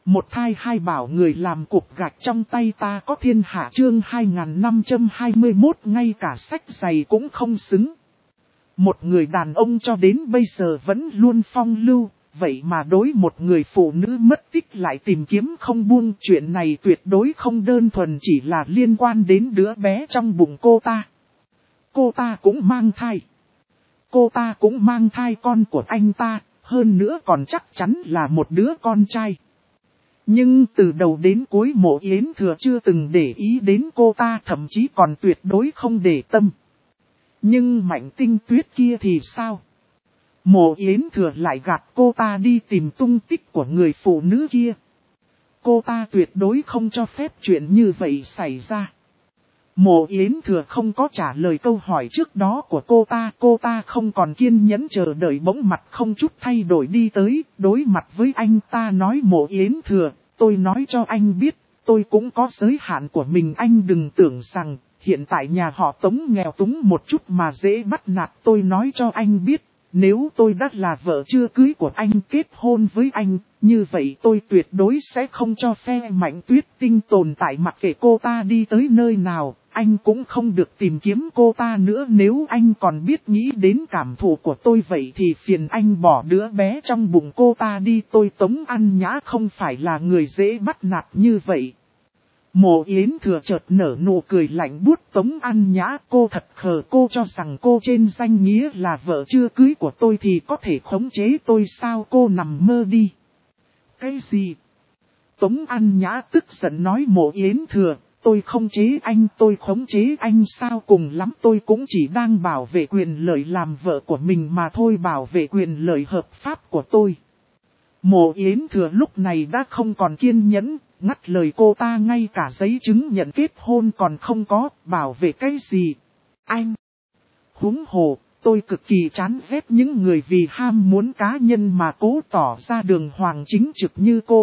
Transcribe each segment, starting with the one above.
Một thai hai bảo người làm cục gạch trong tay ta có thiên hạ chương 2521 ngay cả sách giày cũng không xứng. Một người đàn ông cho đến bây giờ vẫn luôn phong lưu, vậy mà đối một người phụ nữ mất tích lại tìm kiếm không buông. Chuyện này tuyệt đối không đơn thuần chỉ là liên quan đến đứa bé trong bụng cô ta. Cô ta cũng mang thai. Cô ta cũng mang thai con của anh ta, hơn nữa còn chắc chắn là một đứa con trai. Nhưng từ đầu đến cuối Mộ Yến Thừa chưa từng để ý đến cô ta, thậm chí còn tuyệt đối không để tâm. Nhưng Mạnh Tinh Tuyết kia thì sao? Mộ Yến Thừa lại gạt cô ta đi tìm tung tích của người phụ nữ kia. Cô ta tuyệt đối không cho phép chuyện như vậy xảy ra. Mộ Yến Thừa không có trả lời câu hỏi trước đó của cô ta không còn kiên nhẫn chờ đợi, bỗng mặt không chút thay đổi đi tới, đối mặt với anh ta nói: Mộ Yến Thừa, tôi nói cho anh biết, tôi cũng có giới hạn của mình, anh đừng tưởng rằng, hiện tại nhà họ Tống nghèo túng một chút mà dễ bắt nạt. Tôi nói cho anh biết, nếu tôi đã là vợ chưa cưới của anh kết hôn với anh, như vậy tôi tuyệt đối sẽ không cho phe Mạnh Tuyết Tinh tồn tại, mặc kệ cô ta đi tới nơi nào. Anh cũng không được tìm kiếm cô ta nữa. Nếu anh còn biết nghĩ đến cảm thụ của tôi vậy thì phiền anh bỏ đứa bé trong bụng cô ta đi. Tôi Tống An Nhã không phải là người dễ bắt nạt như vậy. Mộ Yến Thừa chợt nở nụ cười lạnh buốt. Tống An Nhã, cô thật khờ, cô cho rằng cô trên danh nghĩa là vợ chưa cưới của tôi thì có thể khống chế tôi sao? Cô nằm mơ đi. Cái gì? Tống An Nhã tức giận nói: Mộ Yến Thừa, tôi khống chế anh, tôi khống chế anh sao? Cùng lắm tôi cũng chỉ đang bảo vệ quyền lợi làm vợ của mình mà thôi, bảo vệ quyền lợi hợp pháp của tôi. Mộ Yến Thừa lúc này đã không còn kiên nhẫn, ngắt lời cô ta: ngay cả giấy chứng nhận kết hôn còn không có, bảo vệ cái gì? Anh! Huống hồ, tôi cực kỳ chán ghét những người vì ham muốn cá nhân mà cố tỏ ra đường hoàng chính trực như cô.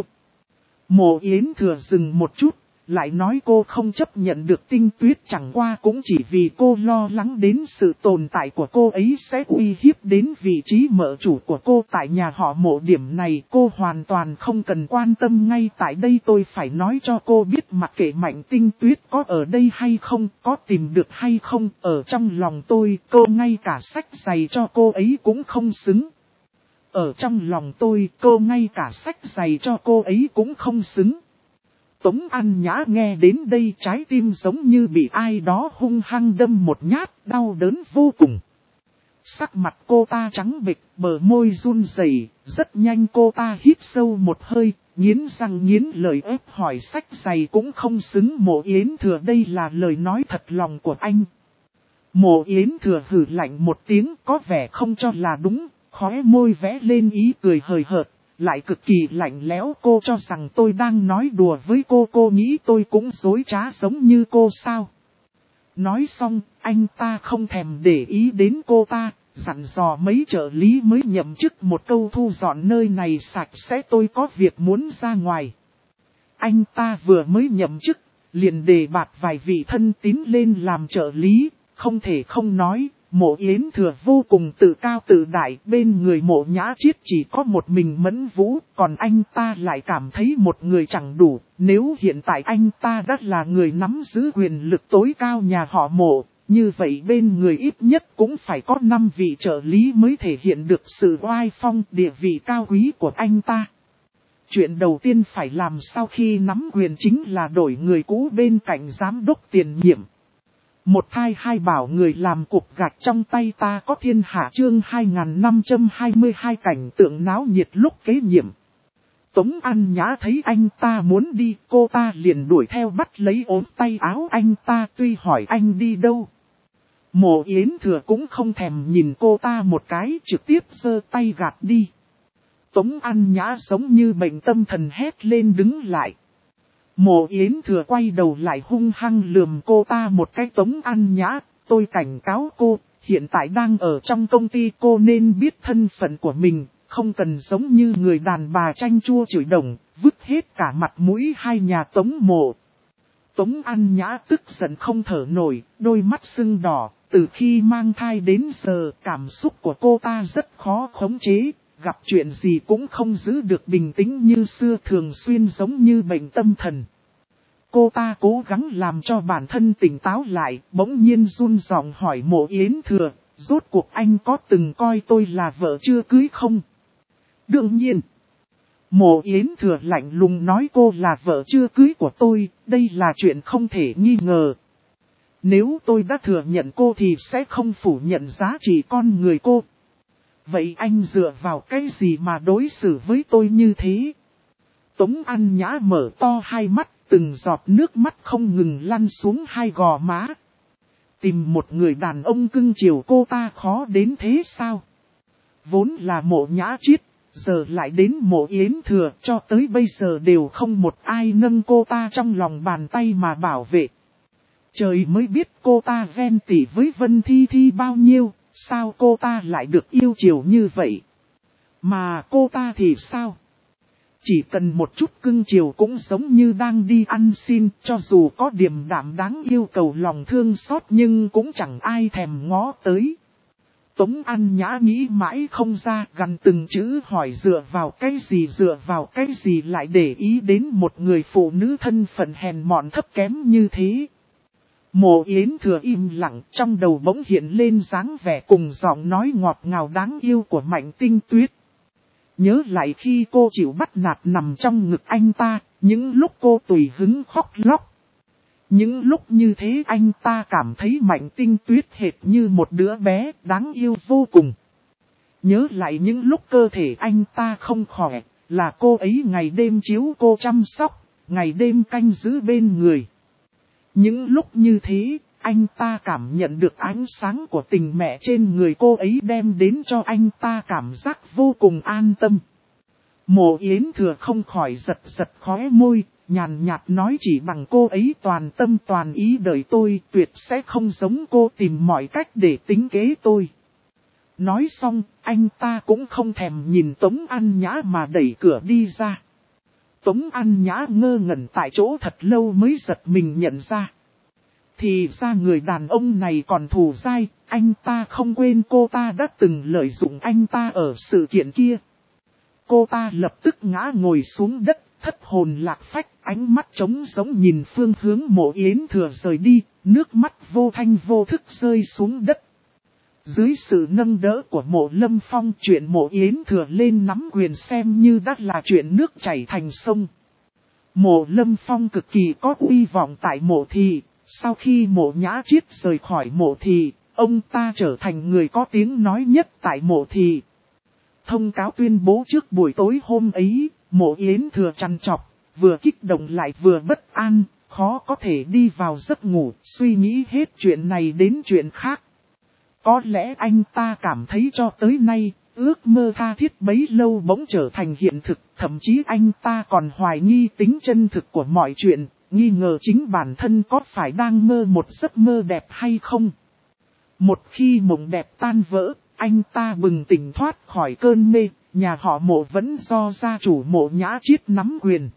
Mộ Yến Thừa dừng một chút, lại nói: cô không chấp nhận được Tinh Tuyết chẳng qua cũng chỉ vì cô lo lắng đến sự tồn tại của cô ấy sẽ uy hiếp đến vị trí mợ chủ của cô tại nhà họ Mộ. Điểm này cô hoàn toàn không cần quan tâm. Ngay tại đây tôi phải nói cho cô biết, mặc kệ Mạnh Tinh Tuyết có ở đây hay không, có tìm được hay không, ở trong lòng tôi, cô ngay cả sách giày cho cô ấy cũng không xứng. Ở trong lòng tôi, cô ngay cả sách giày cho cô ấy cũng không xứng. Tống An Nhã nghe đến đây, trái tim giống như bị ai đó hung hăng đâm một nhát, đau đớn vô cùng. Sắc mặt cô ta trắng bệch, bờ môi run rẩy, rất nhanh cô ta hít sâu một hơi, nghiến răng nghiến lợi ép hỏi: sách giày cũng không xứng? Mộ Yến Thừa, đây là lời nói thật lòng của anh. Mộ Yến Thừa hừ lạnh một tiếng, có vẻ không cho là đúng, khóe môi vẽ lên ý cười hời hợt, lại cực kỳ lạnh lẽo. Cô cho rằng tôi đang nói đùa với cô nghĩ tôi cũng dối trá giống như cô sao? Nói xong, anh ta không thèm để ý đến cô ta, dặn dò mấy trợ lý mới nhậm chức một câu: thu dọn nơi này sạch sẽ, tôi có việc muốn ra ngoài. Anh ta vừa mới nhậm chức, liền đề bạt vài vị thân tín lên làm trợ lý, không thể không nói. Mộ Yến Thừa vô cùng tự cao tự đại, bên người Mộ Nhã Chiết chỉ có một mình Mẫn Vũ, còn anh ta lại cảm thấy một người chẳng đủ. Nếu hiện tại anh ta đã là người nắm giữ quyền lực tối cao nhà họ Mộ, như vậy bên người ít nhất cũng phải có 5 vị trợ lý mới thể hiện được sự oai phong địa vị cao quý của anh ta. Chuyện đầu tiên phải làm sau khi nắm quyền chính là đổi người cũ bên cạnh giám đốc tiền nhiệm. Một thai hai bảo người làm cục gạch trong tay ta có thiên hạ chương 2522 cảnh tượng náo nhiệt lúc kế nhiệm. Tống An Nhã thấy anh ta muốn đi, cô ta liền đuổi theo bắt lấy ốm tay áo anh ta. Tuy hỏi anh đi đâu, Mộ Yến Thừa cũng không thèm nhìn cô ta một cái, trực tiếp giơ tay gạt đi. Tống An Nhã giống như bệnh tâm thần hét lên đứng lại. Mộ Yến Thừa quay đầu lại hung hăng lườm cô ta một cái: Tống An Nhã, tôi cảnh cáo cô, hiện tại đang ở trong công ty, cô nên biết thân phận của mình, không cần giống như người đàn bà chanh chua chửi đồng, vứt hết cả mặt mũi hai nhà Tống Mộ. Tống An Nhã tức giận không thở nổi, đôi mắt sưng đỏ, từ khi mang thai đến giờ cảm xúc của cô ta rất khó khống chế. gặp chuyện gì cũng không giữ được bình tĩnh như xưa, thường xuyên giống như bệnh tâm thần. Cô ta cố gắng làm cho bản thân tỉnh táo lại, bỗng nhiên run giọng hỏi Mộ Yến Thừa, rốt cuộc anh có từng coi tôi là vợ chưa cưới không? Đương nhiên. Mộ Yến Thừa lạnh lùng nói, cô là vợ chưa cưới của tôi, đây là chuyện không thể nghi ngờ. Nếu tôi đã thừa nhận cô thì sẽ không phủ nhận giá trị con người cô. Vậy anh dựa vào cái gì mà đối xử với tôi như thế? Tống An Nhã mở to hai mắt, từng giọt nước mắt không ngừng lăn xuống hai gò má. Tìm một người đàn ông cưng chiều cô ta khó đến thế sao? Vốn là Mộ Nhã Triết, giờ lại đến Mộ Yến Thừa, cho tới bây giờ đều không một ai nâng cô ta trong lòng bàn tay mà bảo vệ. Trời mới biết cô ta ghen tị với Vân Thi Thi bao nhiêu, sao cô ta lại được yêu chiều như vậy? Mà cô ta thì sao? Chỉ cần một chút cưng chiều cũng giống như đang đi ăn xin, cho dù có điềm đạm đáng yêu cầu lòng thương xót nhưng cũng chẳng ai thèm ngó tới. Tống An Nhã nghĩ mãi không ra, gằn từng chữ hỏi dựa vào cái gì lại để ý đến một người phụ nữ thân phận hèn mọn thấp kém như thế. Mộ Yến Thừa im lặng, trong đầu bỗng hiện lên dáng vẻ cùng giọng nói ngọt ngào đáng yêu của Mạnh Tinh Tuyết. Nhớ lại khi cô chịu bắt nạt nằm trong ngực anh ta, những lúc cô tùy hứng khóc lóc. Những lúc như thế anh ta cảm thấy Mạnh Tinh Tuyết hệt như một đứa bé đáng yêu vô cùng. Nhớ lại những lúc cơ thể anh ta không khỏe, là cô ấy ngày đêm chiếu cô chăm sóc, ngày đêm canh giữ bên người. Những lúc như thế, anh ta cảm nhận được ánh sáng của tình mẹ trên người cô ấy đem đến cho anh ta cảm giác vô cùng an tâm. Mộ Yến Thừa không khỏi giật giật khóe môi, nhàn nhạt nói chỉ bằng cô ấy toàn tâm toàn ý đợi tôi, tuyệt sẽ không giống cô tìm mọi cách để tính kế tôi. Nói xong, anh ta cũng không thèm nhìn Tống An Nhã mà đẩy cửa đi ra. Tống An Nhã ngơ ngẩn tại chỗ thật lâu mới giật mình nhận ra. Thì ra người đàn ông này còn thù dai, anh ta không quên cô ta đã từng lợi dụng anh ta ở sự kiện kia. Cô ta lập tức ngã ngồi xuống đất, thất hồn lạc phách, ánh mắt trống giống nhìn phương hướng Mộ Yến Thừa rời đi, nước mắt vô thanh vô thức rơi xuống đất. Dưới sự nâng đỡ của Mộ Lâm Phong, chuyện Mộ Yến Thừa lên nắm quyền xem như đã là chuyện nước chảy thành sông. Mộ Lâm Phong cực kỳ có uy vọng tại Mộ Thị, sau khi Mộ Nhã Triết rời khỏi Mộ Thị, ông ta trở thành người có tiếng nói nhất tại Mộ Thị. Thông cáo tuyên bố trước buổi tối hôm ấy, Mộ Yến Thừa trằn trọc, vừa kích động lại vừa bất an, khó có thể đi vào giấc ngủ, suy nghĩ hết chuyện này đến chuyện khác. Có lẽ anh ta cảm thấy cho tới nay, ước mơ tha thiết bấy lâu bỗng trở thành hiện thực, thậm chí anh ta còn hoài nghi tính chân thực của mọi chuyện, nghi ngờ chính bản thân có phải đang mơ một giấc mơ đẹp hay không. Một khi mộng đẹp tan vỡ, anh ta bừng tỉnh thoát khỏi cơn mê, nhà họ Mộ vẫn do gia chủ Mộ Nhã Triết nắm quyền.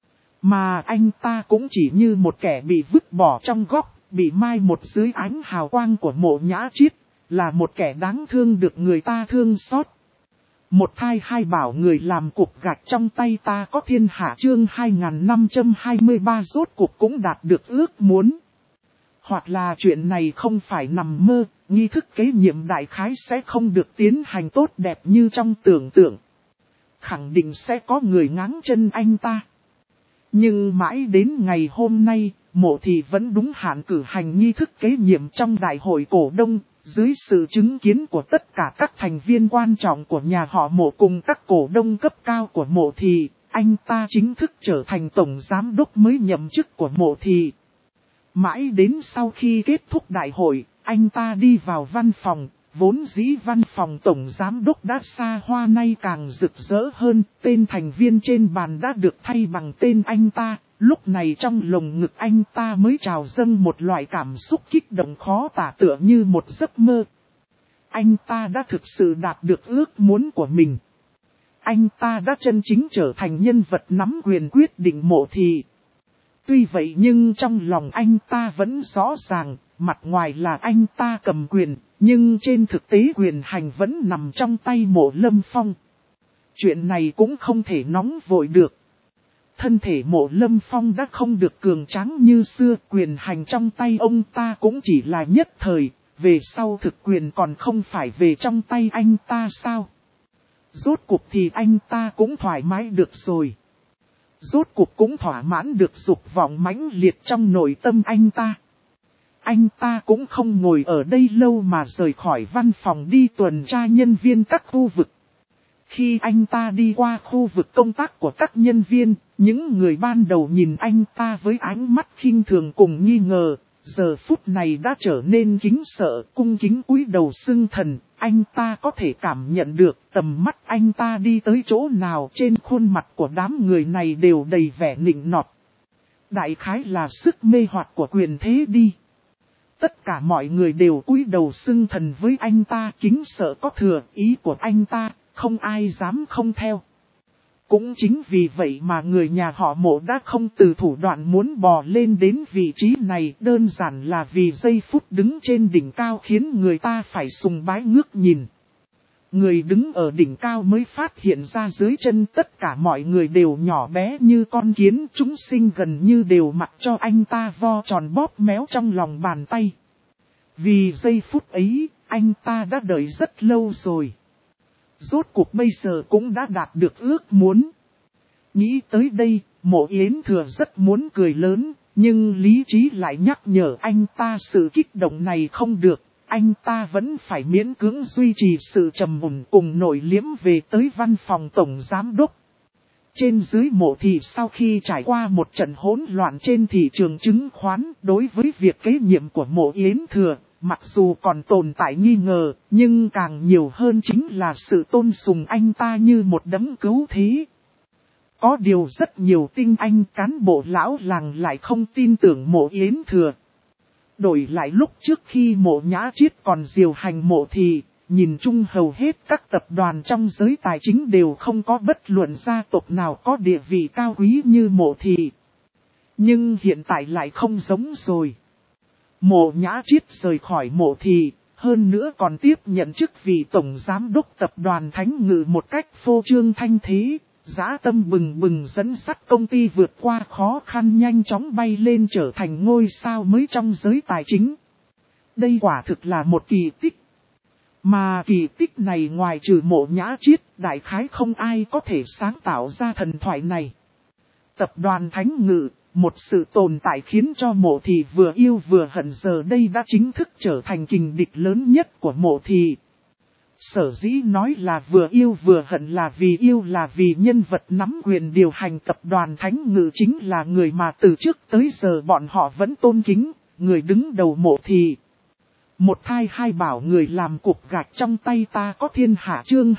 Mà anh ta cũng chỉ như một kẻ bị vứt bỏ trong góc, bị mai một dưới ánh hào quang của Mộ Nhã Triết, là một kẻ đáng thương được người ta thương xót. Một thai hai bảo người làm cục gạch trong tay ta có thiên hạ chương 2523 rốt cuộc cũng đạt được ước muốn. Hoặc là chuyện này không phải nằm mơ, nghi thức kế nhiệm đại khái sẽ không được tiến hành tốt đẹp như trong tưởng tượng. Khẳng định sẽ có người ngáng chân anh ta. Nhưng mãi đến ngày hôm nay, Mộ Thị vẫn đúng hạn cử hành nghi thức kế nhiệm trong đại hội cổ đông, dưới sự chứng kiến của tất cả các thành viên quan trọng của nhà họ Mộ cùng các cổ đông cấp cao của Mộ Thị, anh ta chính thức trở thành tổng giám đốc mới nhậm chức của Mộ Thị. Mãi đến sau khi kết thúc đại hội, anh ta đi vào văn phòng, vốn dĩ văn phòng tổng giám đốc đã xa hoa nay càng rực rỡ hơn, tên thành viên trên bàn đã được thay bằng tên anh ta, lúc này trong lồng ngực anh ta mới trào dâng một loại cảm xúc kích động khó tả tựa như một giấc mơ. Anh ta đã thực sự đạt được ước muốn của mình. Anh ta đã chân chính trở thành nhân vật nắm quyền quyết định Mộ Thị. Tuy vậy nhưng trong lòng anh ta vẫn rõ ràng, mặt ngoài là anh ta cầm quyền, nhưng trên thực tế quyền hành vẫn nằm trong tay Mộ Lâm Phong. Chuyện này cũng không thể nóng vội được. Thân thể Mộ Lâm Phong đã không được cường tráng như xưa, quyền hành trong tay ông ta cũng chỉ là nhất thời, về sau thực quyền còn không phải về trong tay anh ta sao? Rốt cuộc thì anh ta cũng thoải mái được rồi. Rốt cuộc cũng thỏa mãn được dục vọng mãnh liệt trong nội tâm anh ta. Anh ta cũng không ngồi ở đây lâu mà rời khỏi văn phòng đi tuần tra nhân viên các khu vực. Khi anh ta đi qua khu vực công tác của các nhân viên, những người ban đầu nhìn anh ta với ánh mắt khinh thường cùng nghi ngờ, giờ phút này đã trở nên kính sợ, cung kính cúi đầu xưng thần. Anh ta có thể cảm nhận được tầm mắt anh ta đi tới chỗ nào trên khuôn mặt của đám người này đều đầy vẻ nịnh nọt. Đại khái là sức mê hoặc của quyền thế đi. Tất cả mọi người đều cúi đầu xưng thần với anh ta, kính sợ có thừa, ý của anh ta, không ai dám không theo. Cũng chính vì vậy mà người nhà họ Mộ đã không từ thủ đoạn muốn bò lên đến vị trí này, đơn giản là vì giây phút đứng trên đỉnh cao khiến người ta phải sùng bái ngước nhìn. Người đứng ở đỉnh cao mới phát hiện ra dưới chân tất cả mọi người đều nhỏ bé như con kiến, chúng sinh gần như đều mặc cho anh ta vo tròn bóp méo trong lòng bàn tay. Vì giây phút ấy, anh ta đã đợi rất lâu rồi. Rốt cuộc bây giờ cũng đã đạt được ước muốn. Nghĩ tới đây, Mộ Yến Thừa rất muốn cười lớn, nhưng lý trí lại nhắc nhở anh ta sự kích động này không được. Anh ta vẫn phải miễn cưỡng duy trì sự trầm mùn cùng nội liếm về tới văn phòng tổng giám đốc. Trên dưới Mộ thị sau khi trải qua một trận hỗn loạn trên thị trường chứng khoán, đối với việc kế nhiệm của Mộ Yến Thừa, mặc dù còn tồn tại nghi ngờ, nhưng càng nhiều hơn chính là sự tôn sùng anh ta như một đấng cứu thế. Có điều rất nhiều tinh anh cán bộ lão làng lại không tin tưởng Mộ Yến Thừa. Đổi lại lúc trước khi Mộ Nhã Chiết còn điều hành Mộ thị, nhìn chung hầu hết các tập đoàn trong giới tài chính đều không có bất luận gia tộc nào có địa vị cao quý như Mộ thị. Nhưng hiện tại lại không giống rồi. Mộ Nhã Chiết rời khỏi Mộ thị, hơn nữa còn tiếp nhận chức vị tổng giám đốc tập đoàn Thánh Ngự một cách phô trương thanh thế, dã tâm bừng bừng dẫn dắt công ty vượt qua khó khăn nhanh chóng bay lên trở thành ngôi sao mới trong giới tài chính. Đây quả thực là một kỳ tích. Mà kỳ tích này ngoài trừ Mộ Nhã Chiết, đại khái không ai có thể sáng tạo ra thần thoại này. Tập đoàn Thánh Ngự, một sự tồn tại khiến cho Mộ thị vừa yêu vừa hận, giờ đây đã chính thức trở thành kình địch lớn nhất của Mộ thị. Sở dĩ nói là vừa yêu vừa hận là vì nhân vật nắm quyền điều hành tập đoàn Thánh Ngự chính là người mà từ trước tới giờ bọn họ vẫn tôn kính, người đứng đầu Mộ thị. Một thai hai bảo người làm cục gạch trong tay ta có thiên hạ chương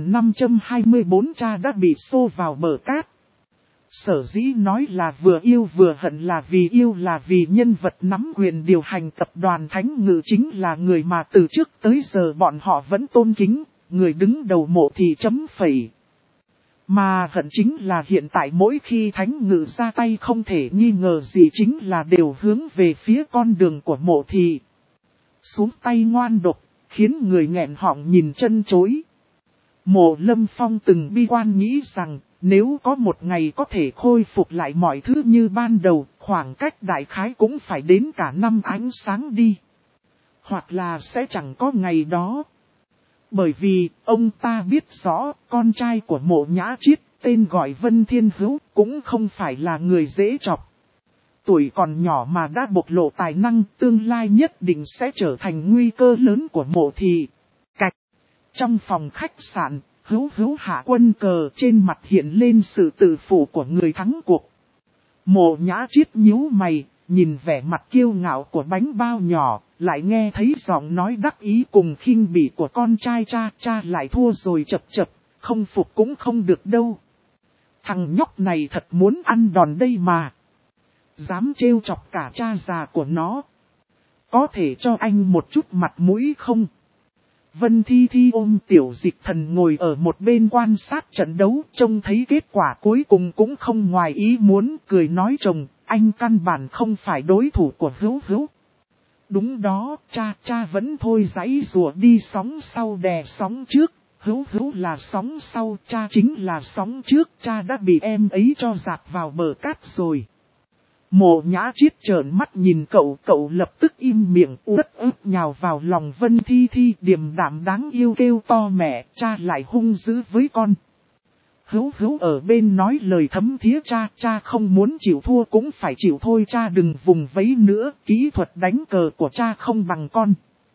2524 cha đã bị xô vào bờ cát. Sở dĩ nói là vừa yêu vừa hận là vì nhân vật nắm quyền điều hành tập đoàn Thánh Ngự chính là người mà từ trước tới giờ bọn họ vẫn tôn kính, người đứng đầu Mộ thị chấm phẩy. Mà hận chính là hiện tại mỗi khi Thánh Ngự ra tay không thể nghi ngờ gì chính là đều hướng về phía con đường của Mộ thị. Xuống tay ngoan độc, khiến người nghẹn họng nhìn chân chối. Mộ Lâm Phong từng bi quan nghĩ rằng, nếu có một ngày có thể khôi phục lại mọi thứ như ban đầu, khoảng cách đại khái cũng phải đến cả năm ánh sáng đi. Hoặc là sẽ chẳng có ngày đó. Bởi vì, ông ta biết rõ, con trai của Mộ Nhã Chiết, tên gọi Vân Thiên Hữu, cũng không phải là người dễ chọc. Tuổi còn nhỏ mà đã bộc lộ tài năng, tương lai nhất định sẽ trở thành nguy cơ lớn của Mộ thị. Cạch. Trong phòng khách sạn, Hữu hạ quân cờ, trên mặt hiện lên sự tự phụ của người thắng cuộc. Mộ Nhã Chiết nhíu mày, nhìn vẻ mặt kiêu ngạo của bánh bao nhỏ, lại nghe thấy giọng nói đắc ý cùng khinh bỉ của con trai cha lại thua rồi chập, không phục cũng không được đâu. Thằng nhóc này thật muốn ăn đòn đây mà. Dám trêu chọc cả cha già của nó. Có thể cho anh một chút mặt mũi không? Vân Thi ôm Tiểu Dịch Thần ngồi ở một bên quan sát trận đấu, trông thấy kết quả cuối cùng cũng không ngoài ý muốn, cười nói chồng, anh căn bản không phải đối thủ của Hữu. Đúng đó, cha vẫn thôi giãy rùa đi sóng sau đè sóng trước, Hữu hữu là sóng sau, cha chính là sóng trước, cha đã bị em ấy cho dạt vào bờ cát rồi. Mộ Nhã Chiết trợn mắt nhìn cậu, cậu lập tức im miệng, uất ức nhào vào lòng Vân Thi Thi, điềm đạm đáng yêu kêu to mẹ, cha lại hung dữ với con. Hữu hữu ở bên nói lời thấm thía, cha không muốn chịu thua cũng phải chịu thôi, cha đừng vùng vẫy nữa, kỹ thuật đánh cờ của cha không bằng con.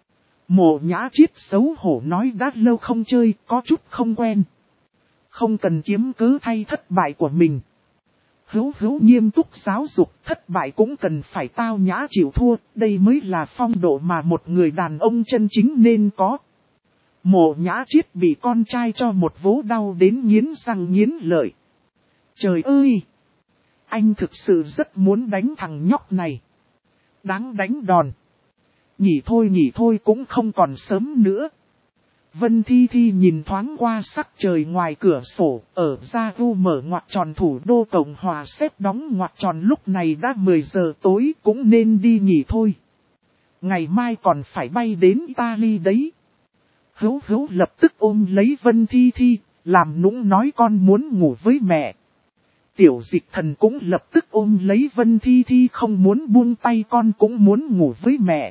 Mộ Nhã Chiết xấu hổ nói đã lâu không chơi, có chút không quen. Không cần kiếm cớ thay thất bại của mình. Hữu hữu nghiêm túc giáo dục, thất bại cũng cần phải tao nhã chịu thua, đây mới là phong độ mà một người đàn ông chân chính nên có. Mộ Nhã Chiết bị con trai cho một vố đau đến nghiến răng nghiến lợi. Trời ơi! Anh thực sự rất muốn đánh thằng nhóc này. Đáng đánh đòn. Nghỉ thôi cũng không còn sớm nữa. Vân Thi Thi nhìn thoáng qua sắc trời ngoài cửa sổ, ở Gia U mở ngoặc tròn thủ đô Cộng Hòa xếp đóng ngoặc tròn, lúc này đã 10 giờ tối, cũng nên đi nghỉ thôi. Ngày mai còn phải bay đến Italy đấy. Hữu hữu lập tức ôm lấy Vân Thi Thi, làm nũng nói con muốn ngủ với mẹ. Tiểu Dịch Thần cũng lập tức ôm lấy Vân Thi Thi, không muốn buông tay, con cũng muốn ngủ với mẹ.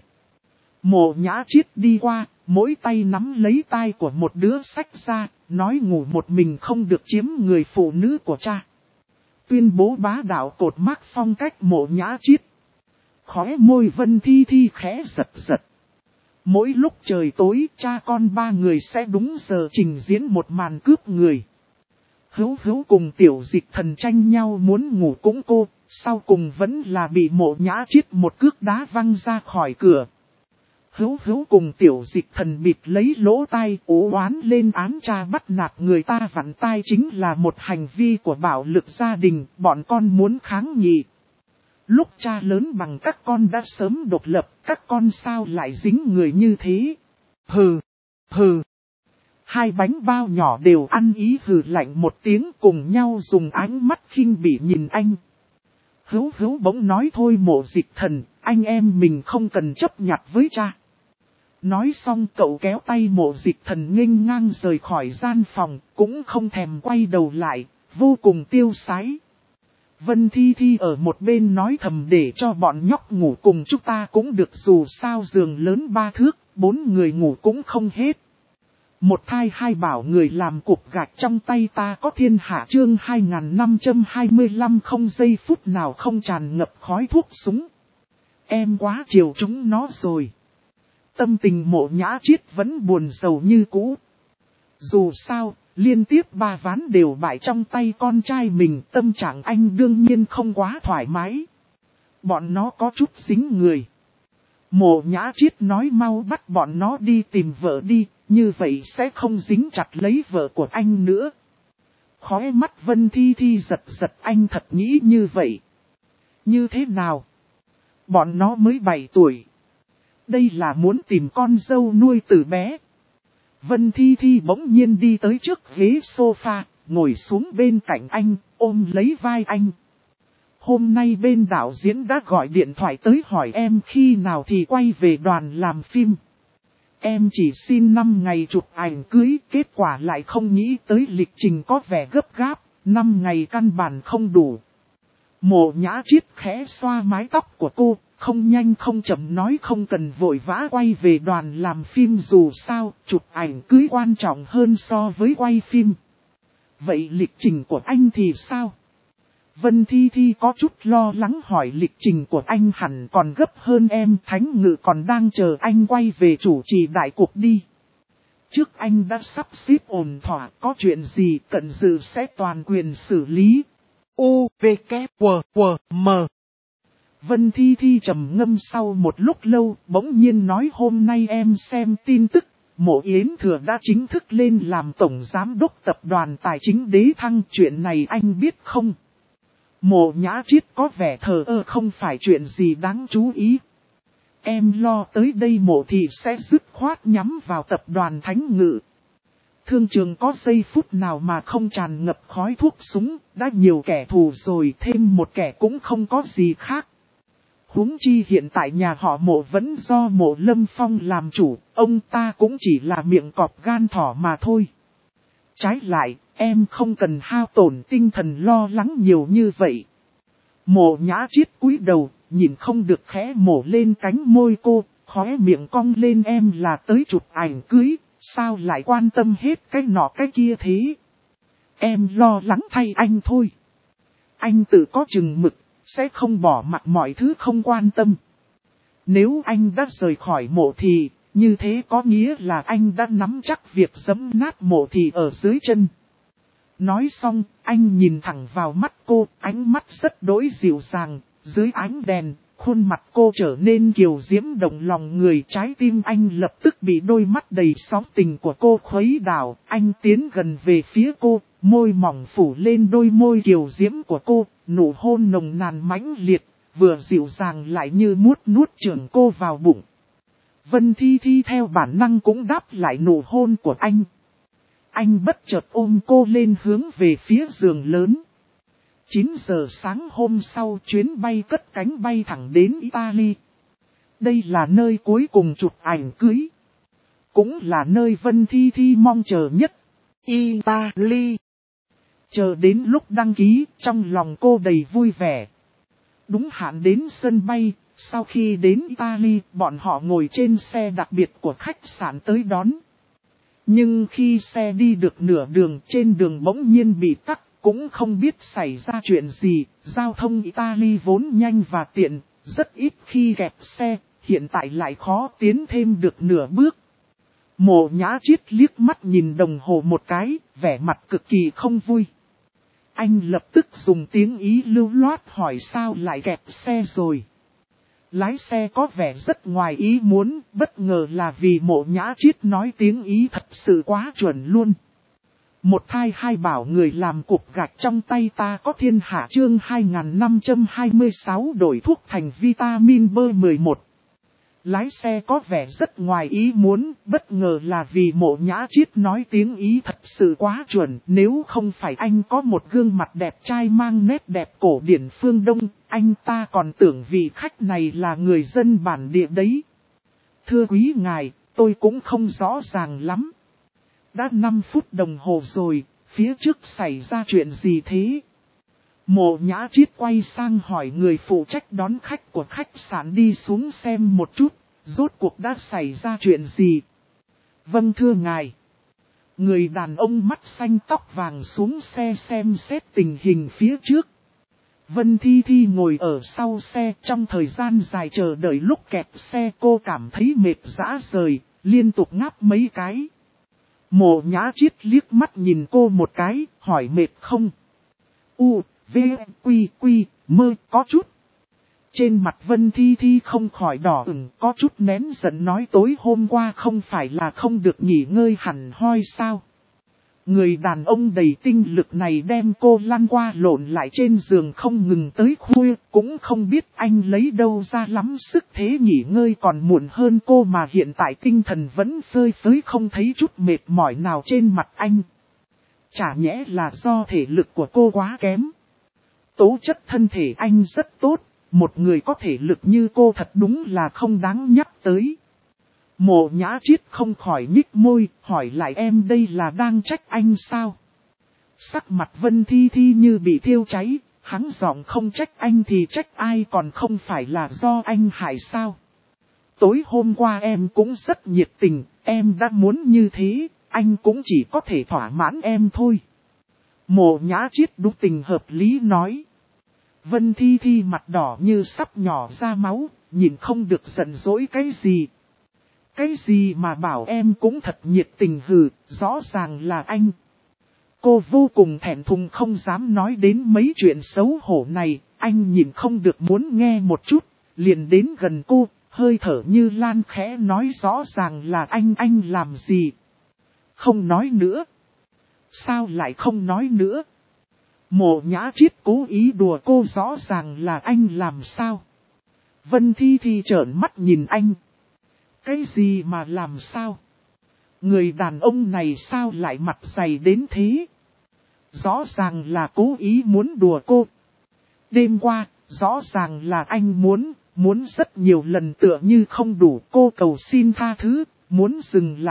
Mộ Nhã Chiết đi qua, mỗi tay nắm lấy tai của một đứa xách ra, nói ngủ một mình không được chiếm người phụ nữ của cha. Tuyên bố bá đạo cột mác phong cách Mộ Nhã Chiết. Khóe môi Vân Thi Thi khẽ giật giật. Mỗi lúc trời tối, cha con ba người sẽ đúng giờ trình diễn một màn cướp người. Hữu hữu cùng Tiểu Dịch Thần tranh nhau muốn ngủ cũng cô, sau cùng vẫn là bị Mộ Nhã Chiết một cước đá văng ra khỏi cửa. Hữu hữu cùng Tiểu Dịch Thần bịt lấy lỗ tai, ố oán lên án cha bắt nạt người ta vặn tai chính là một hành vi của bạo lực gia đình, bọn con muốn kháng nghị. Lúc cha lớn bằng các con đã sớm độc lập, các con sao lại dính người như thế? Hừ, hừ. Hai bánh bao nhỏ đều ăn ý hừ lạnh một tiếng, cùng nhau dùng ánh mắt khinh bỉ nhìn anh. Hữu hữu bỗng nói thôi Mộ Dịch Thần, anh em mình không cần chấp nhặt với cha. Nói xong cậu kéo tay Mộ Dịch Thần nghênh ngang rời khỏi gian phòng, cũng không thèm quay đầu lại, vô cùng tiêu sái. Vân Thi Thi ở một bên nói thầm để cho bọn nhóc ngủ cùng chúng ta cũng được, dù sao giường lớn 3 thước, 4 người ngủ cũng không hết. Một thai hai bảo người làm cục gạch trong tay ta có thiên hạ, chương 2525, không giây phút nào không tràn ngập khói thuốc súng. Em quá chiều chúng nó rồi. Tâm tình Mộ Nhã Chiết vẫn buồn rầu như cũ. Dù sao, liên tiếp 3 ván đều bại trong tay con trai mình, tâm trạng anh đương nhiên không quá thoải mái. Bọn nó có chút dính người. Mộ Nhã Chiết nói mau bắt bọn nó đi tìm vợ đi, như vậy sẽ không dính chặt lấy vợ của anh nữa. Khóe mắt Vân Thi Thi giật giật, anh thật nghĩ như vậy. Như thế nào? Bọn nó mới 7 tuổi. Đây là muốn tìm con dâu nuôi từ bé. Vân Thi Thi bỗng nhiên đi tới trước ghế sofa, ngồi xuống bên cạnh anh, ôm lấy vai anh. Hôm nay bên đạo diễn đã gọi điện thoại tới hỏi em khi nào thì quay về đoàn làm phim. Em chỉ xin 5 ngày chụp ảnh cưới, kết quả lại không nghĩ tới lịch trình có vẻ gấp gáp, 5 ngày căn bản không đủ. Mộ Nhã Chiết khẽ xoa mái tóc của cô, không nhanh không chậm nói không cần vội vã quay về đoàn làm phim, dù sao, chụp ảnh cưới quan trọng hơn so với quay phim. Vậy lịch trình của anh thì sao? Vân Thi Thi có chút lo lắng hỏi, lịch trình của anh hẳn còn gấp hơn em, Thánh Ngự còn đang chờ anh quay về chủ trì đại cuộc đi. Trước anh đã sắp xếp ổn thỏa, có chuyện gì Cận Dự sẽ toàn quyền xử lý. U, V, K, W, W, M. Vân Thi Thi trầm ngâm sau một lúc lâu, bỗng nhiên nói hôm nay em xem tin tức, Mộ Yến Thừa đã chính thức lên làm tổng giám đốc tập đoàn tài chính Đế Thăng, chuyện này anh biết không? Mộ Nhã Chiết có vẻ thờ ơ, không phải chuyện gì đáng chú ý. Em lo tới đây Mộ Thị sẽ dứt khoát nhắm vào tập đoàn Thánh Ngự. Thương trường có giây phút nào mà không tràn ngập khói thuốc súng, đã nhiều kẻ thù rồi, thêm một kẻ cũng không có gì khác. Huống chi hiện tại nhà họ Mộ vẫn do Mộ Lâm Phong làm chủ, ông ta cũng chỉ là miệng cọp gan thỏ mà thôi. Trái lại, em không cần hao tổn tinh thần lo lắng nhiều như vậy. Mộ Nhã Chiết cúi đầu, nhìn không được khẽ mổ lên cánh môi cô, khóe miệng cong lên. Em là tới chụp ảnh cưới, sao lại quan tâm hết cái nọ cái kia thế? Em lo lắng thay anh thôi. Anh tự có chừng mực, sẽ không bỏ mặc mọi thứ không quan tâm. Nếu anh đã rời khỏi Mộ Thị, như thế có nghĩa là anh đã nắm chắc việc giẫm nát Mộ Thị ở dưới chân. Nói xong, anh nhìn thẳng vào mắt cô, ánh mắt rất đỗi dịu dàng, dưới ánh đèn, khuôn mặt cô trở nên kiều diễm động lòng người. Trái tim anh lập tức bị đôi mắt đầy sóng tình của cô khuấy đảo. Anh tiến gần về phía cô, môi mỏng phủ lên đôi môi kiều diễm của cô, nụ hôn nồng nàn mãnh liệt, vừa dịu dàng lại như muốn nuốt chửng cô vào bụng. Vân Thi Thi theo bản năng cũng đáp lại nụ hôn của anh. Anh bất chợt ôm cô lên hướng về phía giường lớn. 9 giờ sáng hôm sau, chuyến bay cất cánh bay thẳng đến Italy. Đây là nơi cuối cùng chụp ảnh cưới. Cũng là nơi Vân Thi Thi mong chờ nhất. Italy. Chờ đến lúc đăng ký, trong lòng cô đầy vui vẻ. Đúng hạn đến sân bay, sau khi đến Italy, bọn họ ngồi trên xe đặc biệt của khách sạn tới đón. Nhưng khi xe đi được nửa đường, trên đường bỗng nhiên bị tắc, cũng không biết xảy ra chuyện gì. Giao thông Italy vốn nhanh và tiện, rất ít khi kẹt xe, hiện tại lại khó tiến thêm được nửa bước. Mộ Nhã Chiết liếc mắt nhìn đồng hồ một cái, vẻ mặt cực kỳ không vui. Anh lập tức dùng tiếng Ý lưu loát hỏi sao lại kẹt xe rồi. Lái xe có vẻ rất ngoài ý muốn, bất ngờ là vì Mộ Nhã Chiết nói tiếng Ý thật sự quá chuẩn luôn. Một thai hai bảo người làm cục gạch trong tay ta có thiên hạ chương 2526 đổi thuốc thành vitamin B11. Lái xe có vẻ rất ngoài ý muốn, bất ngờ là vì Mộ Nhã Chiết nói tiếng Ý thật sự quá chuẩn. Nếu không phải anh có một gương mặt đẹp trai mang nét đẹp cổ điển phương Đông, anh ta còn tưởng vị khách này là người dân bản địa đấy. Thưa quý ngài, tôi cũng không rõ ràng lắm. Đã 5 phút đồng hồ rồi, phía trước xảy ra chuyện gì thế? Mộ Nhã Chiết quay sang hỏi người phụ trách đón khách của khách sạn đi xuống xem một chút, rốt cuộc đã xảy ra chuyện gì? Vâng thưa ngài. Người đàn ông mắt xanh tóc vàng xuống xe xem xét tình hình phía trước. Vân Thi Thi ngồi ở sau xe, trong thời gian dài chờ đợi lúc kẹt xe cô cảm thấy mệt rã rời, liên tục ngáp mấy cái. Mộ Nhã Chiết liếc mắt nhìn cô một cái, hỏi mệt không? V, Quy, Mơ, có chút. Trên mặt Vân Thi Thi không khỏi đỏ ửng, có chút nén giận nói tối hôm qua không phải là không được nghỉ ngơi hẳn hoi sao? Người đàn ông đầy tinh lực này đem cô lăn qua lộn lại trên giường không ngừng tới khuya, cũng không biết anh lấy đâu ra lắm sức thế nghỉ ngơi còn muộn hơn cô mà hiện tại tinh thần vẫn phơi phới không thấy chút mệt mỏi nào trên mặt anh. Chả nhẽ là do thể lực của cô quá kém. Tố chất thân thể anh rất tốt, một người có thể lực như cô thật đúng là không đáng nhắc tới. Mộ Nhã Chiết không khỏi nhích môi, hỏi lại em đây là đang trách anh sao? Sắc mặt Vân Thi Thi như bị thiêu cháy, hắng giọng không trách anh thì trách ai còn không phải là do anh hại sao? Tối hôm qua em cũng rất nhiệt tình, em đã muốn như thế, anh cũng chỉ có thể thỏa mãn em thôi. Mộ Nhã Chiết đúng tình hợp lý nói. Vân Thi Thi mặt đỏ như sắp nhỏ ra máu, nhìn không được giận dỗi cái gì. Cái gì mà bảo em cũng thật nhiệt tình hừ, rõ ràng là anh. Cô vô cùng thẹn thùng không dám nói đến mấy chuyện xấu hổ này, anh nhìn không được muốn nghe một chút, liền đến gần cô, hơi thở như lan khẽ nói rõ ràng là anh làm gì. Không nói nữa. Sao lại không nói nữa? Mộ Nhã Chiết cố ý đùa cô rõ ràng là anh làm sao? Vân Thi Thi trợn mắt nhìn anh. Cái gì mà làm sao? Người đàn ông này sao lại mặt dày đến thế? Rõ ràng là cố ý muốn đùa cô. Đêm qua, rõ ràng là anh muốn rất nhiều lần tựa như không đủ cô cầu xin tha thứ, muốn dừng lại,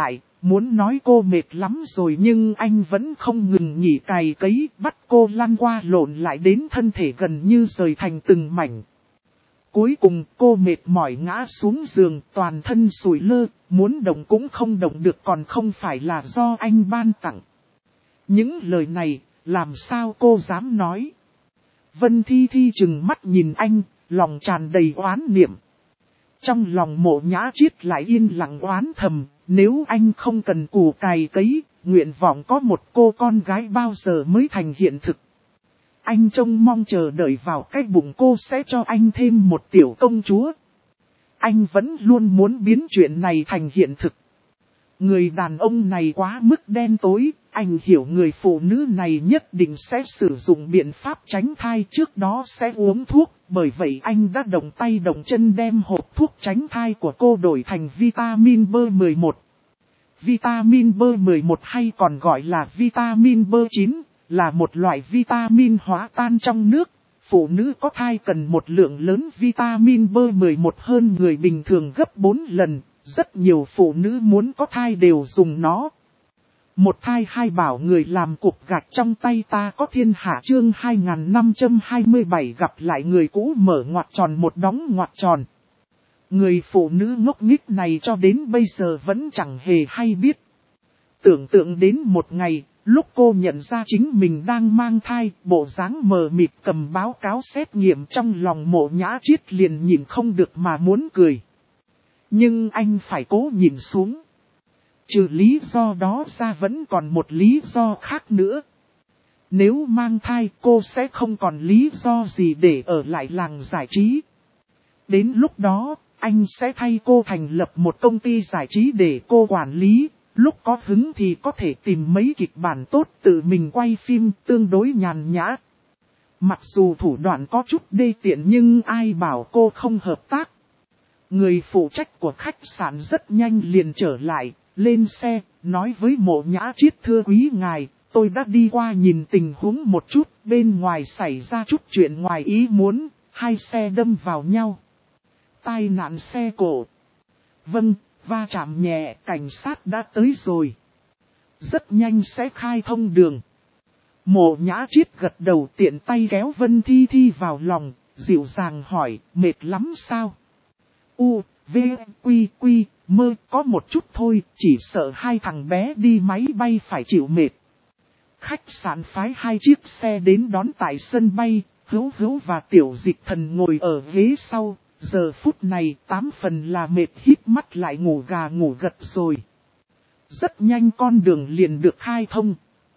Muốn nói cô mệt lắm rồi nhưng anh vẫn không ngừng nghỉ cày cấy, bắt cô lăn qua lộn lại đến thân thể gần như rời thành từng mảnh. Cuối cùng cô mệt mỏi ngã xuống giường, toàn thân sụi lơ, muốn động cũng không động được, còn không phải là do anh ban tặng. Những lời này, làm sao cô dám nói? Vân Thi Thi trừng mắt nhìn anh, lòng tràn đầy oán niệm. Trong lòng Mộ Nhã Triết lại yên lặng oán thầm, nếu anh không cần củ cày cấy, nguyện vọng có một cô con gái bao giờ mới thành hiện thực. Anh trông mong chờ đợi vào cái bụng cô sẽ cho anh thêm một tiểu công chúa. Anh vẫn luôn muốn biến chuyện này thành hiện thực. Người đàn ông này quá mức đen tối, anh hiểu người phụ nữ này nhất định sẽ sử dụng biện pháp tránh thai, trước đó sẽ uống thuốc, bởi vậy anh đã động tay động chân đem hộp thuốc tránh thai của cô đổi thành vitamin B11. Vitamin B11 hay còn gọi là vitamin B9, là một loại vitamin hóa tan trong nước. Phụ nữ có thai cần một lượng lớn vitamin B11 hơn người bình thường gấp 4 lần. Rất nhiều phụ nữ muốn có thai đều dùng nó. Một thai hai bảo, người làm cục gạch trong tay ta có thiên hạ, chương 2527 gặp lại người cũ, mở ngoặc tròn một đóng ngoặc tròn. Người phụ nữ ngốc nghếch này cho đến bây giờ vẫn chẳng hề hay biết. Tưởng tượng đến một ngày, lúc cô nhận ra chính mình đang mang thai, bộ dáng mờ mịt cầm báo cáo xét nghiệm, trong lòng Mộ Nhã Triết liền nhìn không được mà muốn cười. Nhưng anh phải cố nhìn xuống. Trừ lý do đó ra vẫn còn một lý do khác nữa. Nếu mang thai cô sẽ không còn lý do gì để ở lại làng giải trí. Đến lúc đó, anh sẽ thay cô thành lập một công ty giải trí để cô quản lý. Lúc có hứng thì có thể tìm mấy kịch bản tốt tự mình quay phim tương đối nhàn nhã. Mặc dù thủ đoạn có chút đê tiện nhưng ai bảo cô không hợp tác. Người phụ trách của khách sạn rất nhanh liền trở lại, lên xe, nói với Mộ Nhã Triết, thưa quý ngài, tôi đã đi qua nhìn tình huống một chút, bên ngoài xảy ra chút chuyện ngoài ý muốn, hai xe đâm vào nhau. Tai nạn xe cộ. Vâng, va chạm nhẹ, cảnh sát đã tới rồi. Rất nhanh sẽ khai thông đường. Mộ Nhã Triết gật đầu, tiện tay kéo Vân Thi Thi vào lòng, dịu dàng hỏi, mệt lắm sao? U, V, Quy, Quy, Mơ, có một chút thôi, chỉ sợ hai thằng bé đi máy bay phải chịu mệt. Khách sạn phái hai chiếc xe đến đón tại sân bay, Hữu Hữu và Tiểu Dịch Thần ngồi ở ghế sau, giờ phút này 8 phần là mệt, hít mắt lại ngủ gà ngủ gật rồi. Rất nhanh con đường liền được khai thông.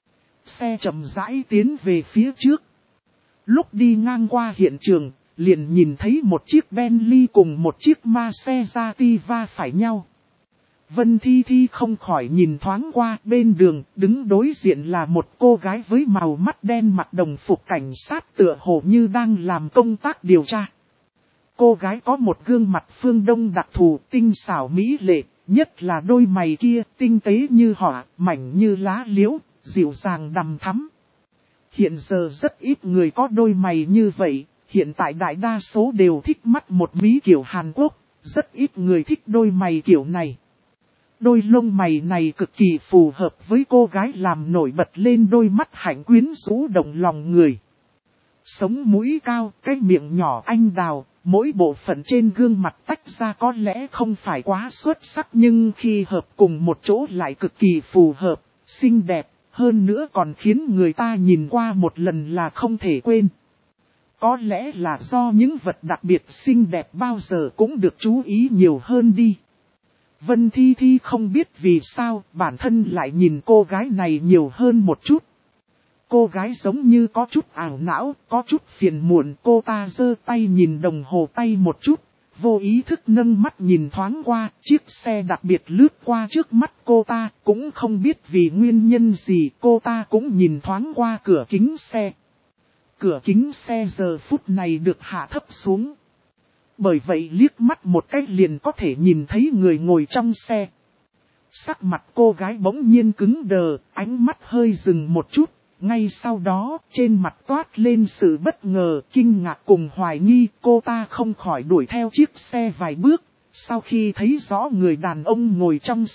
Xe chậm rãi tiến về phía trước. Lúc đi ngang qua hiện trường, liền nhìn thấy một chiếc Bentley cùng một chiếc Maserati va phải nhau. Vân Thi Thi không khỏi nhìn thoáng qua, bên đường, đứng đối diện là một cô gái với màu mắt đen, mặc đồng phục cảnh sát, tựa hồ như đang làm công tác điều tra. Cô gái có một gương mặt phương Đông đặc thù, tinh xảo mỹ lệ, nhất là đôi mày kia, tinh tế như họa, mảnh như lá liễu, dịu dàng đằm thắm. Hiện giờ rất ít người có đôi mày như vậy. Hiện tại đại đa số đều thích mắt một mí kiểu Hàn Quốc, rất ít người thích đôi mày kiểu này. Đôi lông mày này cực kỳ phù hợp với cô gái, làm nổi bật lên đôi mắt hạnh quyến rũ động lòng người. Sống mũi cao, cái miệng nhỏ anh đào, mỗi bộ phận trên gương mặt tách ra có lẽ không phải quá xuất sắc nhưng khi hợp cùng một chỗ lại cực kỳ phù hợp, xinh đẹp, hơn nữa còn khiến người ta nhìn qua một lần là không thể quên. Có lẽ là do những vật đặc biệt xinh đẹp bao giờ cũng được chú ý nhiều hơn đi. Vân Thi Thi không biết vì sao bản thân lại nhìn cô gái này nhiều hơn một chút. Cô gái giống như có chút ảo não, có chút phiền muộn, cô ta giơ tay nhìn đồng hồ tay một chút, vô ý thức nâng mắt nhìn thoáng qua, chiếc xe đặc biệt lướt qua trước mắt cô ta, cũng không biết vì nguyên nhân gì cô ta cũng nhìn thoáng qua cửa kính xe. Cửa kính xe giờ phút này được hạ thấp xuống. Bởi vậy liếc mắt một cái liền có thể nhìn thấy người ngồi trong xe. Sắc mặt cô gái bỗng nhiên cứng đờ, ánh mắt hơi dừng một chút. Ngay sau đó, trên mặt toát lên sự bất ngờ, kinh ngạc cùng hoài nghi, cô ta không khỏi đuổi theo chiếc xe vài bước. Sau khi thấy rõ người đàn ông ngồi trong xe,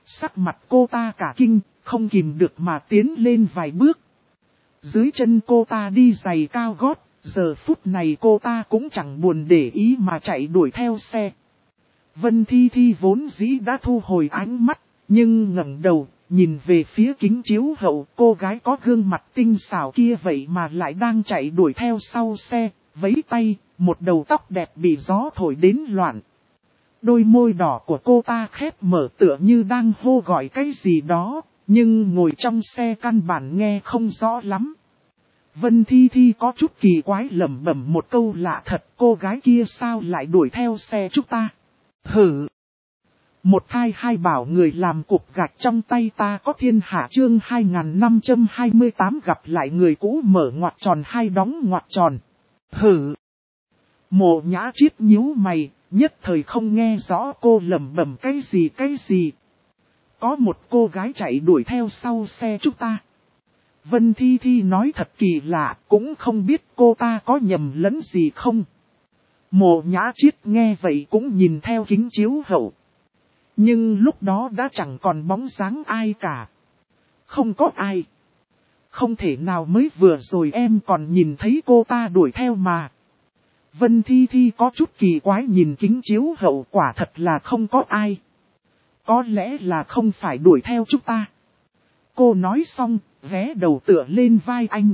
Sắc mặt cô ta cả kinh, không kìm được mà tiến lên vài bước. Dưới chân cô ta đi giày cao gót, giờ phút này cô ta cũng chẳng buồn để ý mà chạy đuổi theo xe. Vân Thi Thi vốn dĩ đã thu hồi ánh mắt, nhưng ngẩng đầu, nhìn về phía kính chiếu hậu, cô gái có gương mặt tinh xảo kia vậy mà lại đang chạy đuổi theo sau xe, vẫy tay, một đầu tóc đẹp bị gió thổi đến loạn. Đôi môi đỏ của cô ta khép mở tựa như đang hô gọi cái gì đó, nhưng ngồi trong xe căn bản nghe không rõ lắm. Vân Thi Thi có chút kỳ quái lẩm bẩm một câu lạ thật, cô gái kia sao lại đuổi theo xe chúng ta? Hử! Một thai hai bảo người làm cục gạch trong tay ta có thiên hạ chương 2528 gặp lại người cũ mở ngoặc tròn hai đóng ngoặc tròn. Hử! Mộ Nhã Triết nhíu mày, nhất thời không nghe rõ cô lẩm bẩm cái gì. Có một cô gái chạy đuổi theo sau xe chúng ta. Vân Thi Thi nói thật kỳ lạ, cũng không biết cô ta có nhầm lẫn gì không. Mộ Nhã Triết nghe vậy cũng nhìn theo kính chiếu hậu. Nhưng lúc đó đã chẳng còn bóng dáng ai cả. Không có ai. Không thể nào mới vừa rồi em còn nhìn thấy cô ta đuổi theo mà. Vân Thi Thi có chút kỳ quái nhìn kính chiếu hậu, quả thật là không có ai. Có lẽ là không phải đuổi theo chúng ta. Cô nói xong, ghé đầu tựa lên vai anh.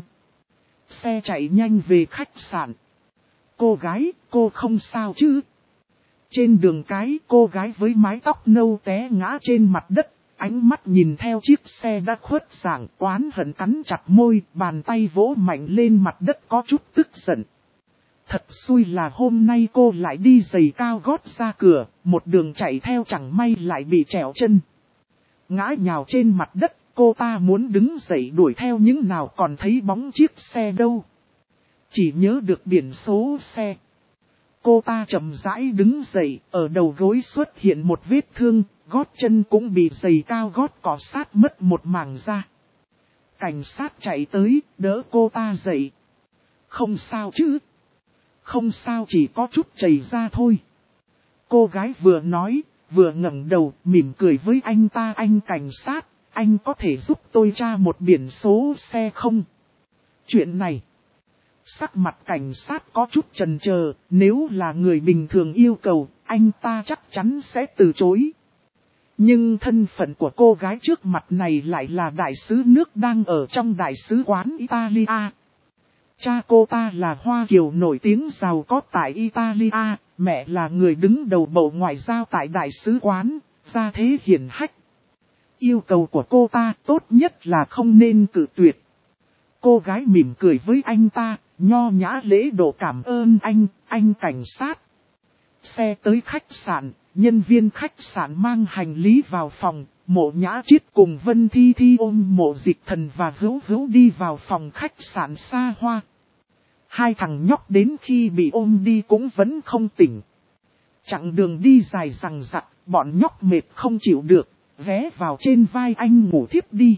Xe chạy nhanh về khách sạn. Cô gái, cô không sao chứ? Trên đường cái, cô gái với mái tóc nâu té ngã trên mặt đất, ánh mắt nhìn theo chiếc xe đã khuất dạng, oán hận cắn chặt môi, bàn tay vỗ mạnh lên mặt đất có chút tức giận. Thật xui là hôm nay cô lại đi giày cao gót ra cửa, một đường chạy theo chẳng may lại bị trèo chân. Ngã nhào trên mặt đất, cô ta muốn đứng dậy đuổi theo nhưng nào còn thấy bóng chiếc xe đâu. Chỉ nhớ được biển số xe. Cô ta chậm rãi đứng dậy, ở đầu gối xuất hiện một vết thương, gót chân cũng bị giày cao gót cọ sát mất một mảng da. Cảnh sát chạy tới, đỡ cô ta dậy. Không sao chứ? Không sao, chỉ có chút chảy ra thôi. Cô gái vừa nói, vừa ngẩng đầu, mỉm cười với anh ta. Anh cảnh sát, anh có thể giúp tôi tra một biển số xe không? Chuyện này, sắc mặt cảnh sát có chút chần chờ, nếu là người bình thường yêu cầu, anh ta chắc chắn sẽ từ chối. Nhưng thân phận của cô gái trước mặt này lại là đại sứ nước đang ở trong đại sứ quán Italia. Cha cô ta là Hoa Kiều nổi tiếng giàu có tại Italia, mẹ là người đứng đầu bộ ngoại giao tại đại sứ quán, gia thế hiển hách. Yêu cầu của cô ta tốt nhất là không nên cự tuyệt. Cô gái mỉm cười với anh ta, nho nhã lễ độ cảm ơn anh cảnh sát. Xe tới khách sạn, nhân viên khách sạn mang hành lý vào phòng, Mộ Nhã Triết cùng Vân Thi Thi ôm Mộ Dịch Thần và Hữu Hữu đi vào phòng khách sạn xa hoa. Hai thằng nhóc đến khi bị ôm đi cũng vẫn không tỉnh. Chặng đường đi dài dằng dặc, bọn nhóc mệt không chịu được, ghé vào trên vai anh ngủ thiếp đi.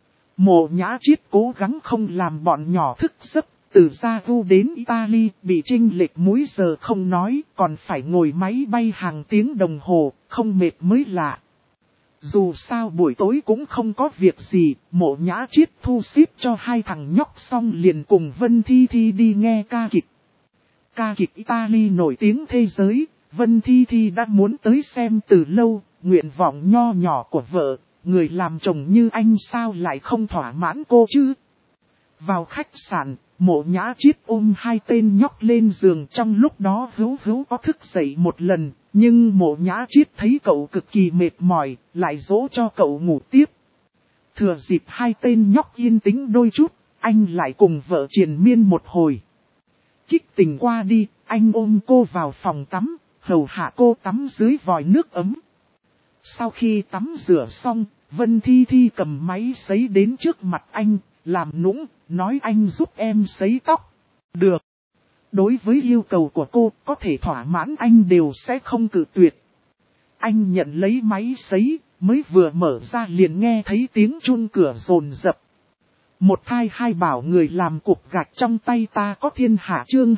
Mộ Nhã Triết cố gắng không làm bọn nhỏ thức giấc, từ Gia-gu đến Italy bị chênh lệch múi giờ không nói, còn phải ngồi máy bay hàng tiếng đồng hồ, không mệt mới lạ. Dù sao buổi tối cũng không có việc gì, Mộ Nhã Triết thu xếp cho hai thằng nhóc xong liền cùng Vân Thi Thi đi nghe ca kịch. Ca kịch Italy nổi tiếng thế giới, Vân Thi Thi đã muốn tới xem từ lâu, nguyện vọng nho nhỏ của vợ, người làm chồng như anh sao lại không thỏa mãn cô chứ. Vào khách sạn, Mộ Nhã Triết ôm hai tên nhóc lên giường, trong lúc đó Hữu Hữu có thức dậy một lần, nhưng Mộ Nhã Triết thấy cậu cực kỳ mệt mỏi, lại dỗ cho cậu ngủ tiếp. Thừa dịp hai tên nhóc yên tĩnh đôi chút, anh lại cùng vợ triền miên một hồi. Kích tình qua đi, anh ôm cô vào phòng tắm, hầu hạ cô tắm dưới vòi nước ấm. Sau khi tắm rửa xong, Vân Thi Thi cầm máy sấy đến trước mặt anh, làm nũng, nói anh giúp em sấy tóc. Được. Đối với yêu cầu của cô, có thể thỏa mãn anh đều sẽ không cự tuyệt. Anh nhận lấy máy sấy, mới vừa mở ra liền nghe thấy tiếng chuông cửa rồn rập. Một thai hai bảo người làm cục gạch trong tay ta có thiên hạ chương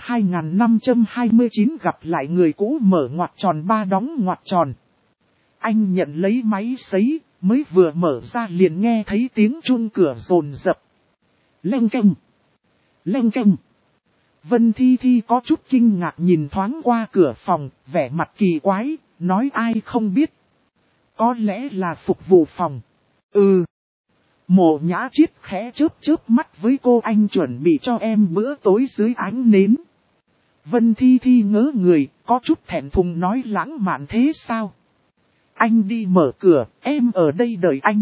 2529 gặp lại người cũ mở ngoặc tròn ba đóng ngoặc tròn. Anh nhận lấy máy sấy, mới vừa mở ra liền nghe thấy tiếng chuông cửa rồn rập. Leng keng, leng keng. Vân Thi Thi có chút kinh ngạc nhìn thoáng qua cửa phòng, vẻ mặt kỳ quái, nói ai không biết. Có lẽ là phục vụ phòng. Mộ Nhã Chiết khẽ chớp mắt với cô, anh chuẩn bị cho em bữa tối dưới ánh nến. Vân Thi Thi ngớ người, có chút thẹn thùng nói lãng mạn thế sao? Anh đi mở cửa, em ở đây đợi anh.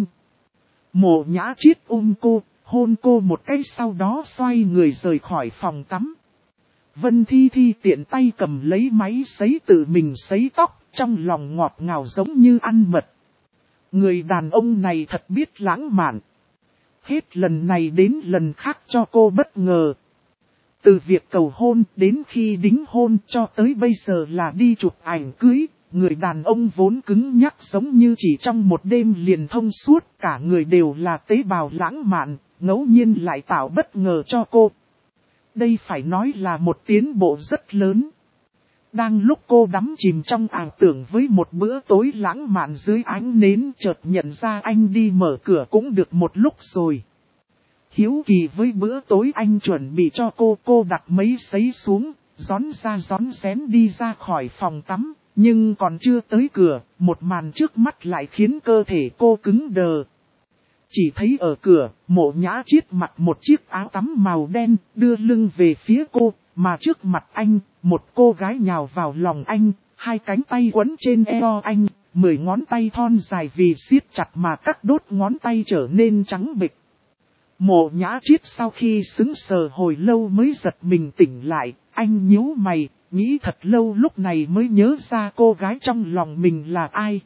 Mộ Nhã Chiết ôm cô, hôn cô một cái sau đó xoay người rời khỏi phòng tắm. Vân Thi Thi tiện tay cầm lấy máy sấy tự mình sấy tóc, trong lòng ngọt ngào giống như ăn mật. Người đàn ông này thật biết lãng mạn. Hết lần này đến lần khác cho cô bất ngờ. Từ việc cầu hôn đến khi đính hôn cho tới bây giờ là đi chụp ảnh cưới, người đàn ông vốn cứng nhắc giống như chỉ trong một đêm liền thông suốt, cả người đều là tế bào lãng mạn, ngẫu nhiên lại tạo bất ngờ cho cô. Đây phải nói là một tiến bộ rất lớn. Đang lúc cô đắm chìm trong ảo tưởng với một bữa tối lãng mạn dưới ánh nến, chợt nhận ra anh đi mở cửa cũng được một lúc rồi. Hiếu kỳ với bữa tối anh chuẩn bị cho cô đặt mấy sấy xuống, rón ra rón rén đi ra khỏi phòng tắm, nhưng còn chưa tới cửa, một màn trước mắt lại khiến cơ thể cô cứng đờ. Chỉ thấy ở cửa, Mộ Nhã Chiết mặc một chiếc áo tắm màu đen, đưa lưng về phía cô, mà trước mặt anh, một cô gái nhào vào lòng anh, hai cánh tay quấn trên eo anh, 10 ngón tay thon dài vì siết chặt mà các đốt ngón tay trở nên trắng bệch. Mộ Nhã Chiết sau khi sững sờ hồi lâu mới giật mình tỉnh lại, anh nhíu mày, nghĩ thật lâu lúc này mới nhớ ra cô gái trong lòng mình là ai.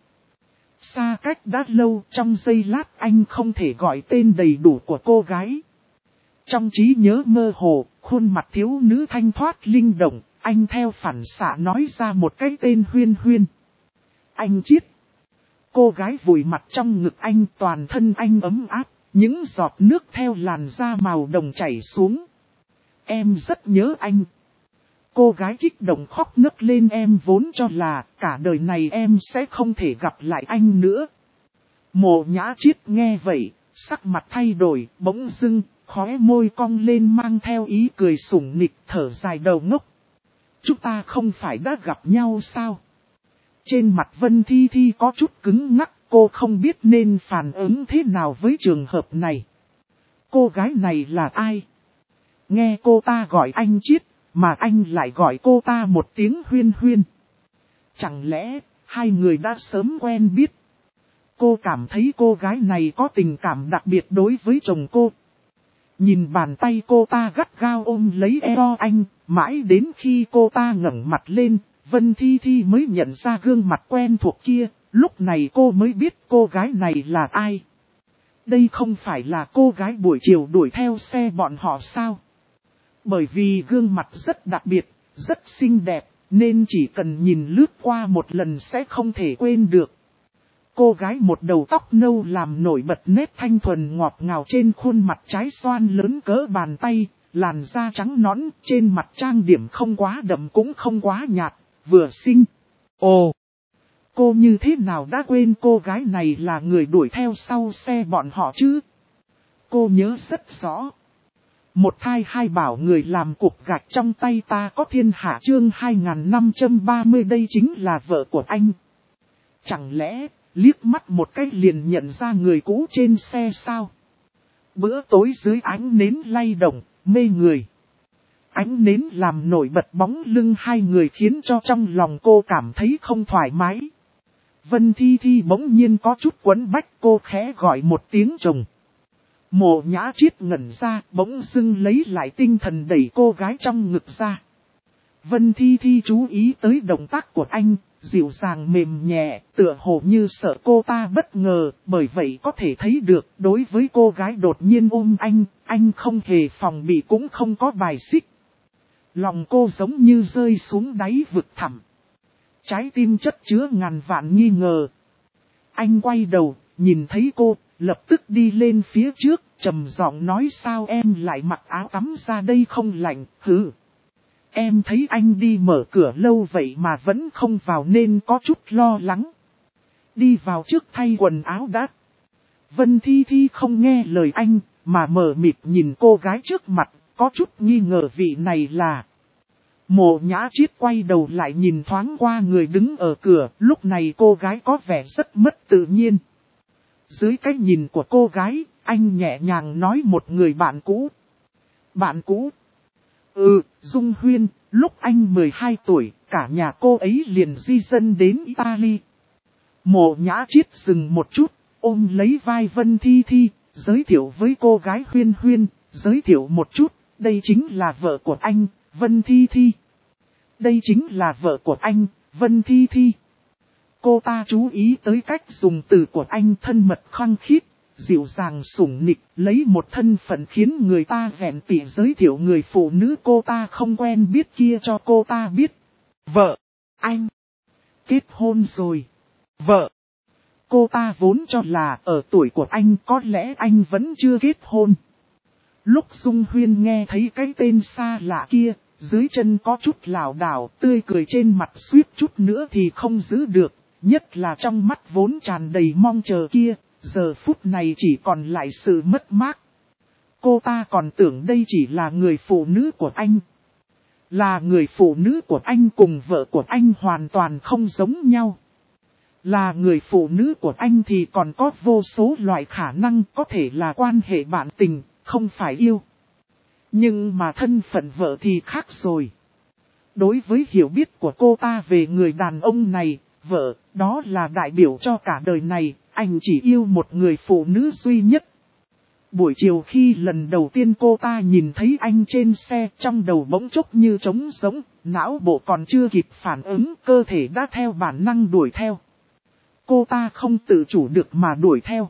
Xa cách đã lâu, trong giây lát anh không thể gọi tên đầy đủ của cô gái. Trong trí nhớ mơ hồ, khuôn mặt thiếu nữ thanh thoát linh động, anh theo phản xạ nói ra một cái tên Huyên Huyên. Anh Chiết. Cô gái vùi mặt trong ngực anh, toàn thân anh ấm áp, những giọt nước theo làn da màu đồng chảy xuống. Em rất nhớ anh. Cô gái kích động khóc nấc lên, em vốn cho là cả đời này em sẽ không thể gặp lại anh nữa. Mộ Nhã Chiết nghe vậy, sắc mặt thay đổi, bỗng dưng, khóe môi cong lên mang theo ý cười sủng nịch, thở dài đầu ngốc. Chúng ta không phải đã gặp nhau sao? Trên mặt Vân Thi Thi có chút cứng ngắc, cô không biết nên phản ứng thế nào với trường hợp này. Cô gái này là ai? Nghe cô ta gọi anh Chiết, mà anh lại gọi cô ta một tiếng Huyên Huyên. Chẳng lẽ, hai người đã sớm quen biết? Cô cảm thấy cô gái này có tình cảm đặc biệt đối với chồng cô. Nhìn bàn tay cô ta gắt gao ôm lấy eo anh, mãi đến khi cô ta ngẩng mặt lên, Vân Thi Thi mới nhận ra gương mặt quen thuộc kia, lúc này cô mới biết cô gái này là ai. Đây không phải là cô gái buổi chiều đuổi theo xe bọn họ sao? Bởi vì gương mặt rất đặc biệt, rất xinh đẹp, nên chỉ cần nhìn lướt qua một lần sẽ không thể quên được. Cô gái một đầu tóc nâu làm nổi bật nét thanh thuần ngọt ngào trên khuôn mặt trái xoan lớn cỡ bàn tay, làn da trắng nõn, trên mặt trang điểm không quá đậm cũng không quá nhạt, vừa xinh. Ồ! Cô như thế nào đã quên cô gái này là người đuổi theo sau xe bọn họ chứ? Cô nhớ rất rõ. Một thai hai bảo người làm cục gạch trong tay ta có thiên hạ chương 2530, đây chính là vợ của anh. Chẳng lẽ, liếc mắt một cái liền nhận ra người cũ trên xe sao? Bữa tối dưới ánh nến lay động, mê người. Ánh nến làm nổi bật bóng lưng hai người khiến cho trong lòng cô cảm thấy không thoải mái. Vân Thi Thi bỗng nhiên có chút quấn bách, cô khẽ gọi một tiếng chồng. Mộ Nhã Chiết ngẩn ra, bỗng dưng lấy lại tinh thần đẩy cô gái trong ngực ra. Vân Thi Thi chú ý tới động tác của anh, dịu dàng mềm nhẹ, tựa hồ như sợ cô ta bất ngờ, bởi vậy có thể thấy được đối với cô gái đột nhiên ôm anh không hề phòng bị cũng không có bài xích. Lòng cô giống như rơi xuống đáy vực thẳm. Trái tim chất chứa ngàn vạn nghi ngờ. Anh quay đầu, nhìn thấy cô, lập tức đi lên phía trước, trầm giọng nói sao em lại mặc áo tắm ra đây không lạnh, hừ. Em thấy anh đi mở cửa lâu vậy mà vẫn không vào nên có chút lo lắng. Đi vào trước thay quần áo đã, Vân Thi Thi không nghe lời anh, mà mờ mịt nhìn cô gái trước mặt, có chút nghi ngờ vị này là. Mộ Nhã Chiết quay đầu lại nhìn thoáng qua người đứng ở cửa, lúc này cô gái có vẻ rất mất tự nhiên. Dưới cái nhìn của cô gái, anh nhẹ nhàng nói một người bạn cũ. Bạn cũ? Dung Huyên, lúc anh 12 tuổi, cả nhà cô ấy liền di dân đến Italy. Mộ Nhã Chiết dừng một chút, ôm lấy vai Vân Thi Thi, giới thiệu với cô gái Huyên Huyên, giới thiệu một chút, đây chính là vợ của anh, Vân Thi Thi. Đây chính là vợ của anh, Vân Thi Thi. Cô ta chú ý tới cách dùng từ của anh thân mật khăng khít, dịu dàng sủng nịch, lấy một thân phận khiến người ta vẹn tỉ giới thiệu người phụ nữ cô ta không quen biết kia cho cô ta biết. Vợ, anh, kết hôn rồi. Vợ, cô ta vốn cho là ở tuổi của anh có lẽ anh vẫn chưa kết hôn. Lúc Dung Huyên nghe thấy cái tên xa lạ kia, dưới chân có chút lảo đảo, tươi cười trên mặt suýt chút nữa thì không giữ được, nhất là trong mắt vốn tràn đầy mong chờ kia, giờ phút này chỉ còn lại sự mất mát. Cô ta còn tưởng đây chỉ là người phụ nữ của anh. Là người phụ nữ của anh cùng vợ của anh hoàn toàn không giống nhau. Là người phụ nữ của anh thì còn có vô số loại khả năng, có thể là quan hệ bạn tình, không phải yêu. Nhưng mà thân phận vợ thì khác rồi. Đối với hiểu biết của cô ta về người đàn ông này, vợ, đó là đại biểu cho cả đời này, anh chỉ yêu một người phụ nữ duy nhất. Buổi chiều khi lần đầu tiên cô ta nhìn thấy anh trên xe, trong đầu bỗng chốc như trống rỗng, não bộ còn chưa kịp phản ứng, cơ thể đã theo bản năng đuổi theo. Cô ta không tự chủ được mà đuổi theo.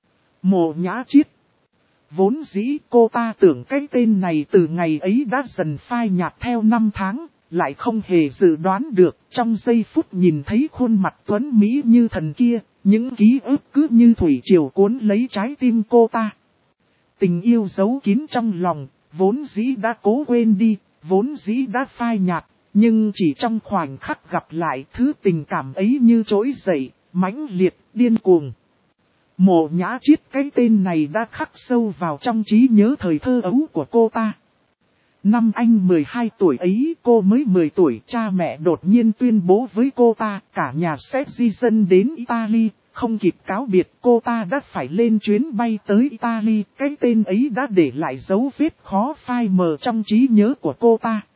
Mộ Nhã Chiết. Vốn dĩ cô ta tưởng cái tên này từ ngày ấy đã dần phai nhạt theo năm tháng, lại không hề dự đoán được trong giây phút nhìn thấy khuôn mặt tuấn mỹ như thần kia, những ký ức cứ như thủy triều cuốn lấy trái tim cô ta. Tình yêu giấu kín trong lòng, vốn dĩ đã cố quên đi, vốn dĩ đã phai nhạt, nhưng chỉ trong khoảnh khắc gặp lại thứ tình cảm ấy như trỗi dậy, mãnh liệt, điên cuồng. Mộ Nhã Chiết cái tên này đã khắc sâu vào trong trí nhớ thời thơ ấu của cô ta. Năm anh 12 tuổi ấy cô mới 10 tuổi, cha mẹ đột nhiên tuyên bố với cô ta cả nhà sẽ di dân đến Italy, không kịp cáo biệt cô ta đã phải lên chuyến bay tới Italy, cái tên ấy đã để lại dấu vết khó phai mờ trong trí nhớ của cô ta.